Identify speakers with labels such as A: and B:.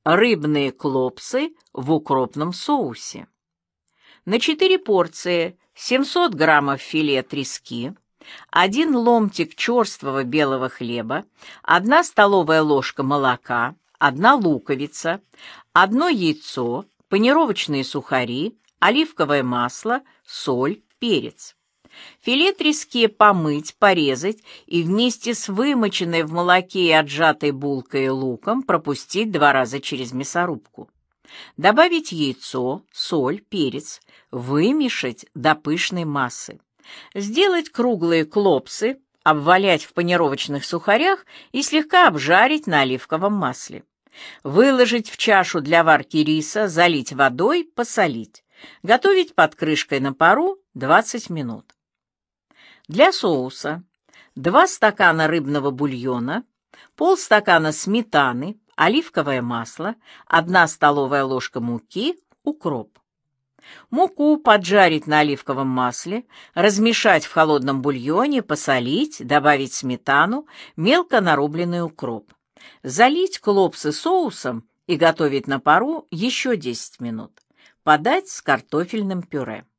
A: Рыбные клопсы в укропном соусе. На 4 порции 700 граммов филе трески, 1 ломтик черствого белого хлеба, 1 столовая ложка молока, 1 луковица, 1 яйцо, панировочные сухари, оливковое масло, соль, перец. Филе трески помыть, порезать и вместе с вымоченной в молоке и отжатой булкой и луком пропустить 2 раза через мясорубку. Добавить яйцо, соль, перец, вымешать до пышной массы. Сделать круглые клопсы, обвалять в панировочных сухарях и слегка обжарить на оливковом масле. Выложить в чашу для варки риса, залить водой, посолить. Готовить под крышкой на пару 20 минут. Для соуса 2 стакана рыбного бульона, полстакана сметаны, оливковое масло, 1 столовая ложка муки, укроп. Муку поджарить на оливковом масле, размешать в холодном бульоне, посолить, добавить сметану, мелко нарубленный укроп. Залить клопсы соусом и готовить на пару еще 10 минут. Подать с картофельным пюре.